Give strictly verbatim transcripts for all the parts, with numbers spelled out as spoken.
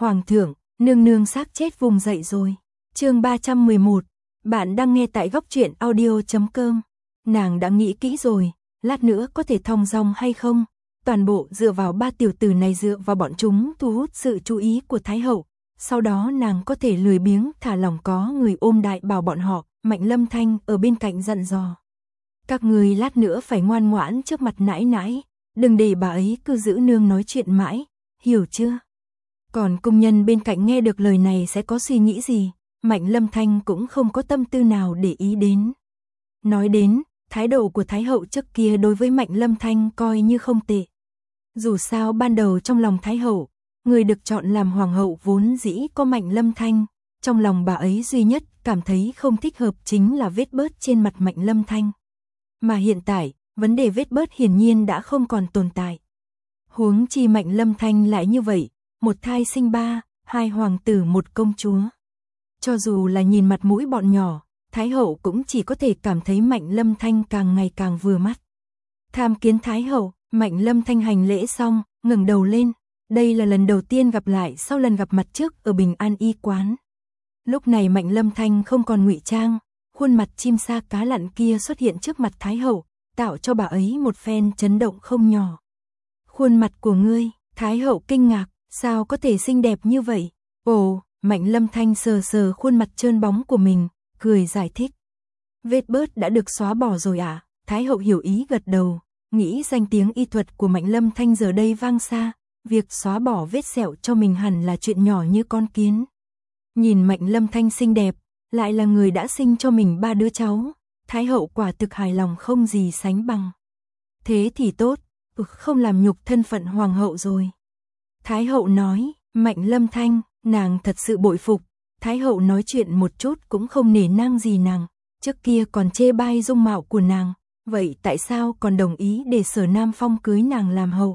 Hoàng thượng, nương nương xác chết vùng dậy rồi. Chương ba trăm mười một. Bạn đang nghe tại góc truyện audio chấm com. Nàng đã nghĩ kỹ rồi, lát nữa có thể thong dong hay không? Toàn bộ dựa vào ba tiểu tử này, dựa vào bọn chúng thu hút sự chú ý của Thái hậu. Sau đó nàng có thể lười biếng thả lỏng, có người ôm đại bảo bọn họ. Mạnh Lâm Thanh ở bên cạnh dặn dò. Các người lát nữa phải ngoan ngoãn trước mặt nãi nãi, đừng để bà ấy cứ giữ nương nói chuyện mãi, hiểu chưa? Còn công nhân bên cạnh nghe được lời này sẽ có suy nghĩ gì, Mạnh Lâm Thanh cũng không có tâm tư nào để ý đến. Nói đến, thái độ của Thái hậu trước kia đối với Mạnh Lâm Thanh coi như không tệ. Dù sao ban đầu trong lòng Thái hậu, người được chọn làm hoàng hậu vốn dĩ có Mạnh Lâm Thanh, trong lòng bà ấy duy nhất cảm thấy không thích hợp chính là vết bớt trên mặt Mạnh Lâm Thanh. Mà hiện tại, vấn đề vết bớt hiển nhiên đã không còn tồn tại. Huống chi Mạnh Lâm Thanh lại như vậy, một thai sinh ba, hai hoàng tử một công chúa. Cho dù là nhìn mặt mũi bọn nhỏ, Thái hậu cũng chỉ có thể cảm thấy Mạnh Lâm Thanh càng ngày càng vừa mắt. Tham kiến Thái hậu, Mạnh Lâm Thanh hành lễ xong, ngẩng đầu lên. Đây là lần đầu tiên gặp lại sau lần gặp mặt trước ở Bình An y quán. Lúc này Mạnh Lâm Thanh không còn ngụy trang, khuôn mặt chim sa cá lặn kia xuất hiện trước mặt Thái hậu, tạo cho bà ấy một phen chấn động không nhỏ. Khuôn mặt của ngươi, Thái hậu kinh ngạc, sao có thể xinh đẹp như vậy? Ồ, Mạnh Lâm Thanh sờ sờ khuôn mặt trơn bóng của mình, cười giải thích. Vết bớt đã được xóa bỏ rồi à? Thái hậu hiểu ý gật đầu, nghĩ danh tiếng y thuật của Mạnh Lâm Thanh giờ đây vang xa, việc xóa bỏ vết sẹo cho mình hẳn là chuyện nhỏ như con kiến. Nhìn Mạnh Lâm Thanh xinh đẹp, lại là người đã sinh cho mình ba đứa cháu, Thái hậu quả thực hài lòng không gì sánh bằng. Thế thì tốt, ừ, không làm nhục thân phận hoàng hậu rồi. Thái hậu nói, Mạnh Lâm Thanh, nàng thật sự bội phục. Thái hậu nói chuyện một chút cũng không nể nang gì nàng, trước kia còn chê bai dung mạo của nàng, vậy tại sao còn đồng ý để Sở Nam Phong cưới nàng làm hậu?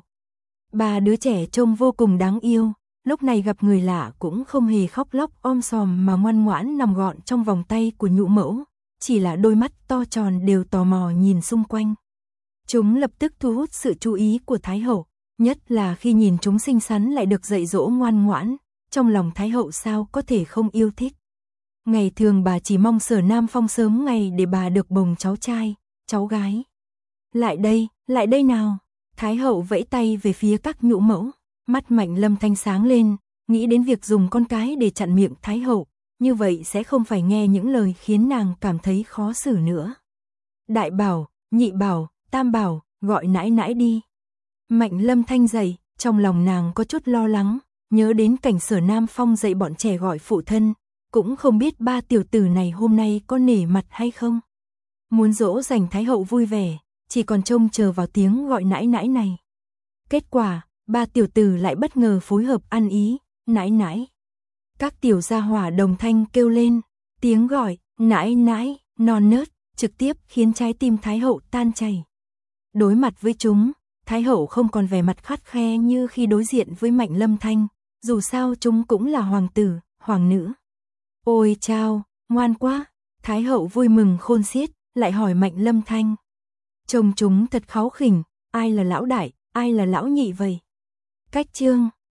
Ba đứa trẻ trông vô cùng đáng yêu, lúc này gặp người lạ cũng không hề khóc lóc om sòm mà ngoan ngoãn nằm gọn trong vòng tay của nhũ mẫu, chỉ là đôi mắt to tròn đều tò mò nhìn xung quanh. Chúng lập tức thu hút sự chú ý của Thái hậu, nhất là khi nhìn chúng xinh xắn lại được dạy dỗ ngoan ngoãn, trong lòng Thái hậu sao có thể không yêu thích. Ngày thường bà chỉ mong Sở Nam Phong sớm ngày để bà được bồng cháu trai, cháu gái. Lại đây, lại đây nào. Thái hậu vẫy tay về phía các nhũ mẫu, mắt Mạnh Lâm Thanh sáng lên, nghĩ đến việc dùng con cái để chặn miệng Thái hậu, như vậy sẽ không phải nghe những lời khiến nàng cảm thấy khó xử nữa. Đại bảo, nhị bảo, tam bảo, gọi nãi nãi đi. Mạnh Lâm Thanh dậy, trong lòng nàng có chút lo lắng, nhớ đến cảnh Sở Nam Phong dạy bọn trẻ gọi phụ thân, cũng không biết ba tiểu tử này hôm nay có nể mặt hay không. Muốn dỗ dành Thái hậu vui vẻ, chỉ còn trông chờ vào tiếng gọi nãi nãi này. Kết quả, ba tiểu tử lại bất ngờ phối hợp ăn ý, nãi nãi. Các tiểu gia hỏa đồng thanh kêu lên, tiếng gọi, nãi nãi, non nớt, trực tiếp khiến trái tim Thái hậu tan chảy. Đối mặt với chúng, Thái hậu không còn vẻ mặt khắt khe như khi đối diện với Mạnh Lâm Thanh, dù sao chúng cũng là hoàng tử, hoàng nữ. Ôi chao, ngoan quá, Thái hậu vui mừng khôn xiết, lại hỏi Mạnh Lâm Thanh. Trông chúng thật kháu khỉnh, ai là lão đại, ai là lão nhị vậy? Cách chương